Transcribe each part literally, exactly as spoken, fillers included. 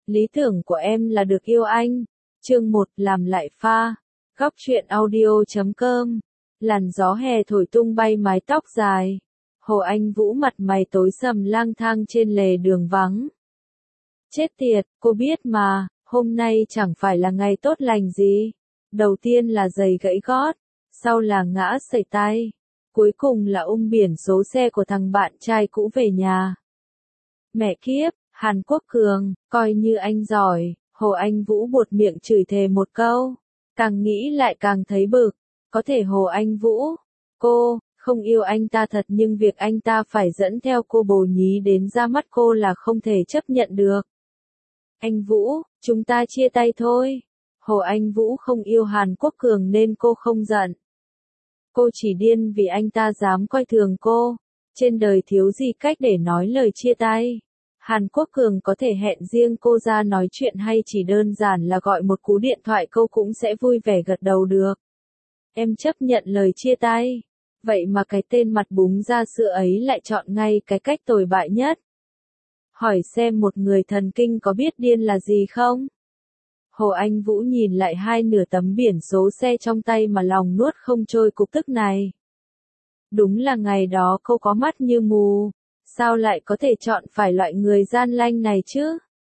Lý tưởng của em là được yêu anh. Chương một, làm lại pha. Góc truyện audio chấm com. Làn gió hè thổi tung bay mái tóc dài. Hồ Anh Vũ mặt mày tối sầm lang thang trên lề đường vắng. Chết tiệt, cô biết mà, hôm nay chẳng phải là ngày tốt lành gì. Đầu tiên là giày gãy gót, sau là ngã sẩy tay, cuối cùng là ôm biển số xe của thằng bạn trai cũ về nhà. Mẹ kiếp, Hàn Quốc Cường, coi như anh giỏi, Hồ Anh Vũ buột miệng chửi thề một câu. Càng nghĩ lại càng thấy bực, có thể Hồ Anh Vũ, cô, không yêu anh ta thật nhưng việc anh ta phải dẫn theo cô bồ nhí đến ra mắt cô là không thể chấp nhận được. Anh Vũ, chúng ta chia tay thôi. Hồ Anh Vũ không yêu Hàn Quốc Cường nên cô không giận. Cô chỉ điên vì anh ta dám coi thường cô. Trên đời thiếu gì cách để nói lời chia tay. Hàn Quốc Cường có thể hẹn riêng cô ra nói chuyện hay chỉ đơn giản là gọi một cú điện thoại cô cũng sẽ vui vẻ gật đầu được. Em chấp nhận lời chia tay. Vậy mà cái tên mặt búng ra sữa ấy lại chọn ngay cái cách tồi bại nhất. Hỏi xem một người thần kinh có biết điên là gì không? Hồ Anh Vũ nhìn lại hai nửa tấm biển số xe trong tay mà lòng nuốt không trôi cục tức này. Đúng là ngày đó cô có mắt như mù, sao lại có thể chọn phải loại người gian lanh này chứ?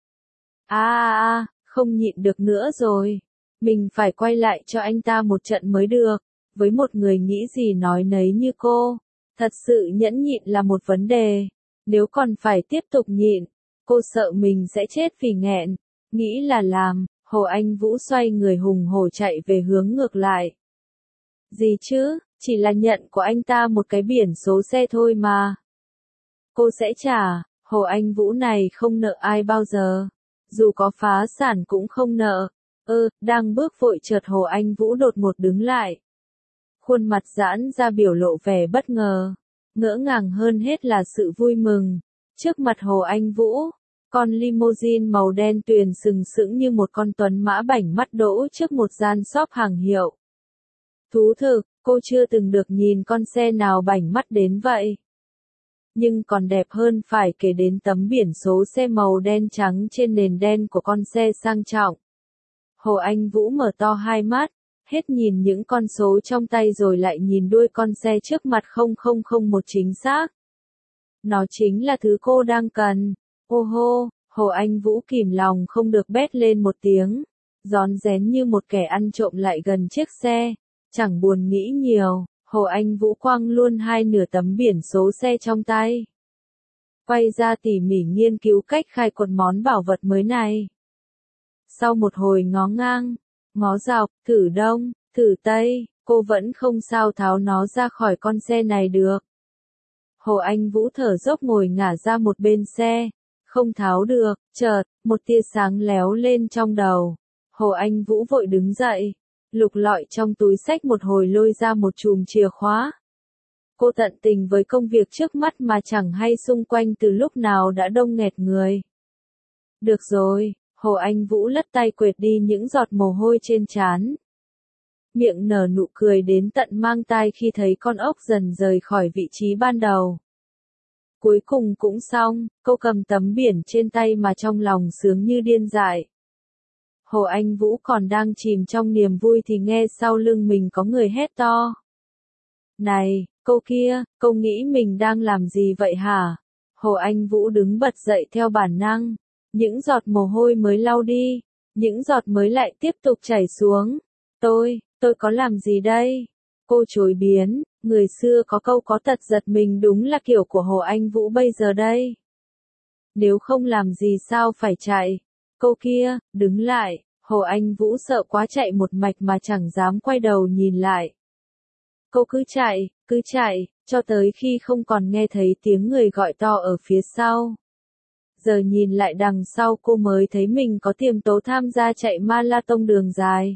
À à à, không nhịn được nữa rồi. Mình phải quay lại cho anh ta một trận mới được. Với một người nghĩ gì nói nấy như cô, thật sự nhẫn nhịn là một vấn đề. Nếu còn phải tiếp tục nhịn, cô sợ mình sẽ chết vì nghẹn. Nghĩ là làm, Hồ Anh Vũ xoay người hùng hổ chạy về hướng ngược lại. Gì chứ, chỉ là nhận của anh ta một cái biển số xe thôi mà. Cô sẽ trả, Hồ Anh Vũ này không nợ ai bao giờ. Dù có phá sản cũng không nợ. Ơ, đang bước vội chợt Hồ Anh Vũ đột ngột đứng lại. Khuôn mặt giãn ra biểu lộ vẻ bất ngờ. Ngỡ ngàng hơn hết là sự vui mừng. Trước mặt Hồ Anh Vũ, con limousine màu đen tuyền sừng sững như một con tuấn mã bảnh mắt đỗ trước một gian shop hàng hiệu. Thú thực, cô chưa từng được nhìn con xe nào bảnh mắt đến vậy. Nhưng còn đẹp hơn phải kể đến tấm biển số xe màu đen trắng trên nền đen của con xe sang trọng. Hồ Anh Vũ mở to hai mắt, hết nhìn những con số trong tay rồi lại nhìn đuôi con xe trước mặt không không không một chính xác. Nó chính là thứ cô đang cần. Ô hô, Hồ Anh Vũ kìm lòng không được bét lên một tiếng, rón rén như một kẻ ăn trộm lại gần chiếc xe, chẳng buồn nghĩ nhiều, Hồ Anh Vũ quăng luôn hai nửa tấm biển số xe trong tay. Quay ra tỉ mỉ nghiên cứu cách khai quật món bảo vật mới này. Sau một hồi ngó ngang, ngó dọc, thử đông, thử tây, cô vẫn không sao tháo nó ra khỏi con xe này được. Hồ Anh Vũ thở dốc ngồi ngả ra một bên xe. Không tháo được, chợt, một tia sáng léo lên trong đầu. Hồ Anh Vũ vội đứng dậy, lục lọi trong túi xách một hồi lôi ra một chùm chìa khóa. Cô tận tình với công việc trước mắt mà chẳng hay xung quanh từ lúc nào đã đông nghẹt người. Được rồi, Hồ Anh Vũ lất tay quệt đi những giọt mồ hôi trên trán. Miệng nở nụ cười đến tận mang tai khi thấy con ốc dần rời khỏi vị trí ban đầu. Cuối cùng cũng xong, cô cầm tấm biển trên tay mà trong lòng sướng như điên dại. Hồ Anh Vũ còn đang chìm trong niềm vui thì nghe sau lưng mình có người hét to. Này, cô kia, cô nghĩ mình đang làm gì vậy hả? Hồ Anh Vũ đứng bật dậy theo bản năng. Những giọt mồ hôi mới lau đi, những giọt mới lại tiếp tục chảy xuống. Tôi, tôi có làm gì đây? Cô chối biến. Người xưa có câu có tật giật mình đúng là kiểu của Hồ Anh Vũ bây giờ đây. Nếu không làm gì sao phải chạy? Cô kia, đứng lại, Hồ Anh Vũ sợ quá chạy một mạch mà chẳng dám quay đầu nhìn lại. Cô cứ chạy, cứ chạy, cho tới khi không còn nghe thấy tiếng người gọi to ở phía sau. Giờ nhìn lại đằng sau cô mới thấy mình có tiềm tố tham gia chạy marathon đường dài.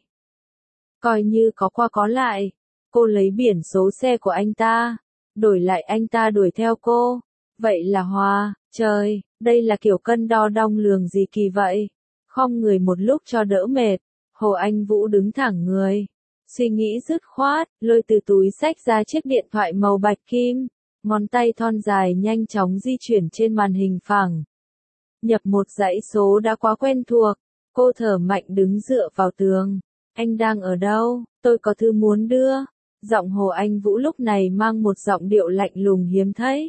Coi như có qua có lại. Cô lấy biển số xe của anh ta, đổi lại anh ta đuổi theo cô. Vậy là hòa, trời, đây là kiểu cân đo đong lường gì kỳ vậy? Khom người một lúc cho đỡ mệt, Hồ Anh Vũ đứng thẳng người. Suy nghĩ dứt khoát, lôi từ túi xách ra chiếc điện thoại màu bạch kim. Ngón tay thon dài nhanh chóng di chuyển trên màn hình phẳng. Nhập một dãy số đã quá quen thuộc, cô thở mạnh đứng dựa vào tường. Anh đang ở đâu? Tôi có thư muốn đưa. Giọng Hồ Anh Vũ lúc này mang một giọng điệu lạnh lùng hiếm thấy.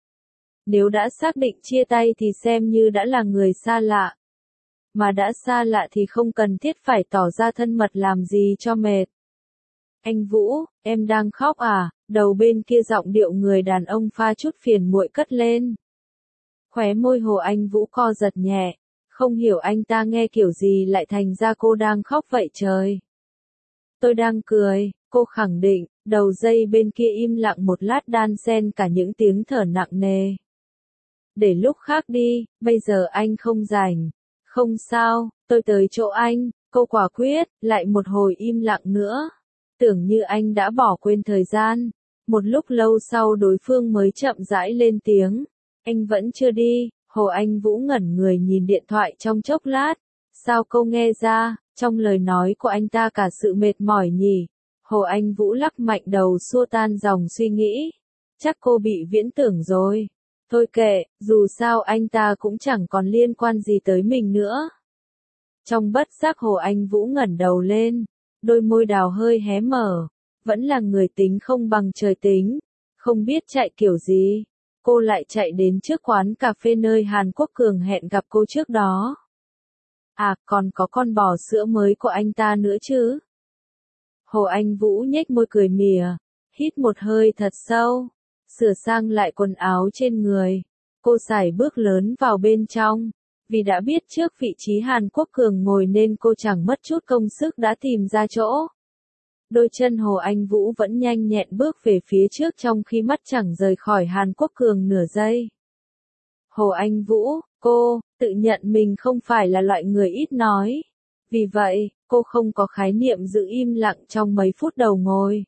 Nếu đã xác định chia tay thì xem như đã là người xa lạ. Mà đã xa lạ thì không cần thiết phải tỏ ra thân mật làm gì cho mệt. Anh Vũ, em đang khóc à? Đầu bên kia giọng điệu người đàn ông pha chút phiền muội cất lên. Khóe môi Hồ Anh Vũ co giật nhẹ. Không hiểu anh ta nghe kiểu gì lại thành ra cô đang khóc vậy trời. Tôi đang cười, cô khẳng định, đầu dây bên kia im lặng một lát đan xen cả những tiếng thở nặng nề. Để lúc khác đi, bây giờ anh không rảnh. Không sao, tôi tới chỗ anh, cô quả quyết, lại một hồi im lặng nữa. Tưởng như anh đã bỏ quên thời gian. Một lúc lâu sau đối phương mới chậm rãi lên tiếng. Anh vẫn chưa đi. Hồ Anh Vũ ngẩn người nhìn điện thoại trong chốc lát. Sao cô nghe ra, trong lời nói của anh ta cả sự mệt mỏi nhỉ? Hồ Anh Vũ lắc mạnh đầu xua tan dòng suy nghĩ. Chắc cô bị viễn tưởng rồi. Thôi kệ, dù sao anh ta cũng chẳng còn liên quan gì tới mình nữa. Trong bất giác Hồ Anh Vũ ngẩng đầu lên. Đôi môi đào hơi hé mở. Vẫn là người tính không bằng trời tính. Không biết chạy kiểu gì. Cô lại chạy đến trước quán cà phê nơi Hàn Quốc Cường hẹn gặp cô trước đó. À, còn có con bò sữa mới của anh ta nữa chứ. Hồ Anh Vũ nhếch môi cười mỉa, hít một hơi thật sâu, sửa sang lại quần áo trên người. Cô sải bước lớn vào bên trong, vì đã biết trước vị trí Hàn Quốc Cường ngồi nên cô chẳng mất chút công sức đã tìm ra chỗ. Đôi chân Hồ Anh Vũ vẫn nhanh nhẹn bước về phía trước trong khi mắt chẳng rời khỏi Hàn Quốc Cường nửa giây. Hồ Anh Vũ, cô, tự nhận mình không phải là loại người ít nói. Vì vậy, cô không có khái niệm giữ im lặng trong mấy phút đầu ngồi.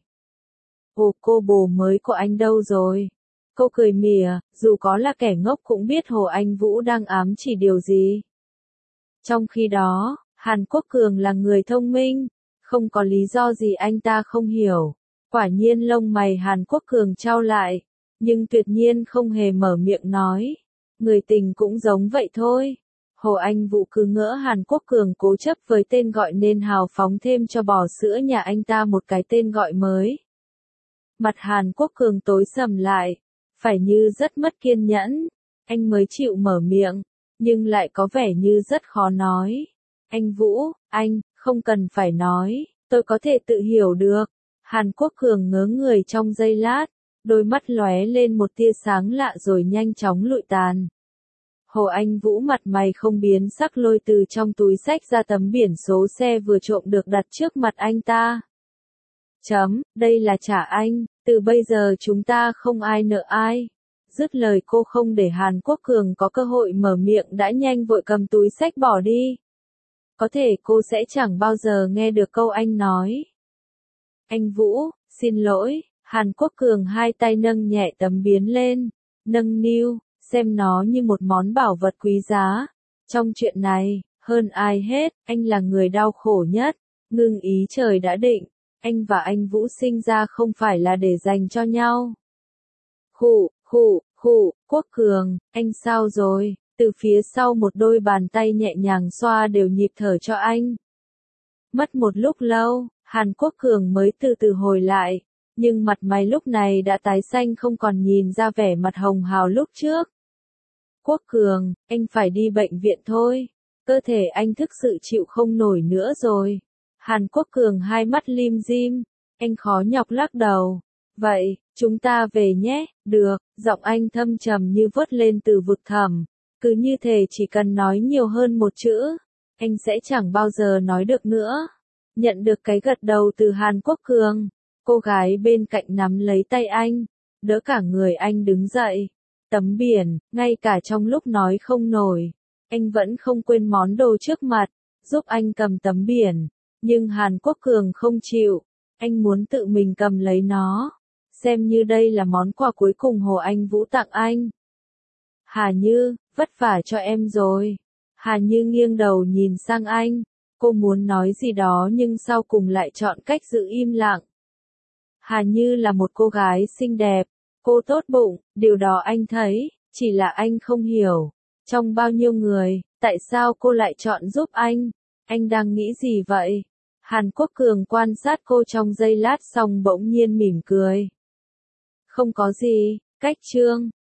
Ồ, cô bồ mới của anh đâu rồi? Cô cười mỉa, dù có là kẻ ngốc cũng biết Hồ Anh Vũ đang ám chỉ điều gì. Trong khi đó, Hàn Quốc Cường là người thông minh. Không có lý do gì anh ta không hiểu. Quả nhiên lông mày Hàn Quốc Cường chau lại. Nhưng tuyệt nhiên không hề mở miệng nói. Người tình cũng giống vậy thôi. Hồ Anh Vũ cứ ngỡ Hàn Quốc Cường cố chấp với tên gọi nên hào phóng thêm cho bò sữa nhà anh ta một cái tên gọi mới. Mặt Hàn Quốc Cường tối sầm lại. Phải như rất mất kiên nhẫn. Anh mới chịu mở miệng. Nhưng lại có vẻ như rất khó nói. Anh Vũ, anh, không cần phải nói, tôi có thể tự hiểu được. Hàn Quốc Cường ngớ người trong giây lát, đôi mắt lóe lên một tia sáng lạ rồi nhanh chóng lụi tàn. Hồ Anh Vũ mặt mày không biến sắc lôi từ trong túi xách ra tấm biển số xe vừa trộm được đặt trước mặt anh ta. Chấm, đây là trả anh, từ bây giờ chúng ta không ai nợ ai. Dứt lời cô không để Hàn Quốc Cường có cơ hội mở miệng đã nhanh vội cầm túi xách bỏ đi. Có thể cô sẽ chẳng bao giờ nghe được câu anh nói. Anh Vũ, xin lỗi, Hàn Quốc Cường hai tay nâng nhẹ tấm biến lên, nâng niu, xem nó như một món bảo vật quý giá. Trong chuyện này, hơn ai hết, anh là người đau khổ nhất, ngưng ý trời đã định, anh và anh Vũ sinh ra không phải là để dành cho nhau. Khụ, khụ, khụ, Quốc Cường, anh sao rồi? Từ phía sau một đôi bàn tay nhẹ nhàng xoa đều nhịp thở cho anh. Mất một lúc lâu, Hàn Quốc Cường mới từ từ hồi lại, nhưng mặt mày lúc này đã tái xanh không còn nhìn ra vẻ mặt hồng hào lúc trước. Quốc Cường, anh phải đi bệnh viện thôi, cơ thể anh thực sự chịu không nổi nữa rồi. Hàn Quốc Cường hai mắt lim dim, anh khó nhọc lắc đầu. Vậy, chúng ta về nhé, được, giọng anh thâm trầm như vớt lên từ vực thẳm. Cứ như thể chỉ cần nói nhiều hơn một chữ, anh sẽ chẳng bao giờ nói được nữa. Nhận được cái gật đầu từ Hàn Quốc Cường, cô gái bên cạnh nắm lấy tay anh, đỡ cả người anh đứng dậy. Tấm biển, ngay cả trong lúc nói không nổi, anh vẫn không quên món đồ trước mặt, giúp anh cầm tấm biển. Nhưng Hàn Quốc Cường không chịu, anh muốn tự mình cầm lấy nó, xem như đây là món quà cuối cùng Hồ Anh Vũ tặng anh. Hà Như, vất vả cho em rồi. Hà Như nghiêng đầu nhìn sang anh, cô muốn nói gì đó nhưng sau cùng lại chọn cách giữ im lặng. Hà Như là một cô gái xinh đẹp, cô tốt bụng, điều đó anh thấy, chỉ là anh không hiểu. Trong bao nhiêu người, tại sao cô lại chọn giúp anh? Anh đang nghĩ gì vậy? Hàn Quốc Cường quan sát cô trong giây lát xong bỗng nhiên mỉm cười. Không có gì, cách trương.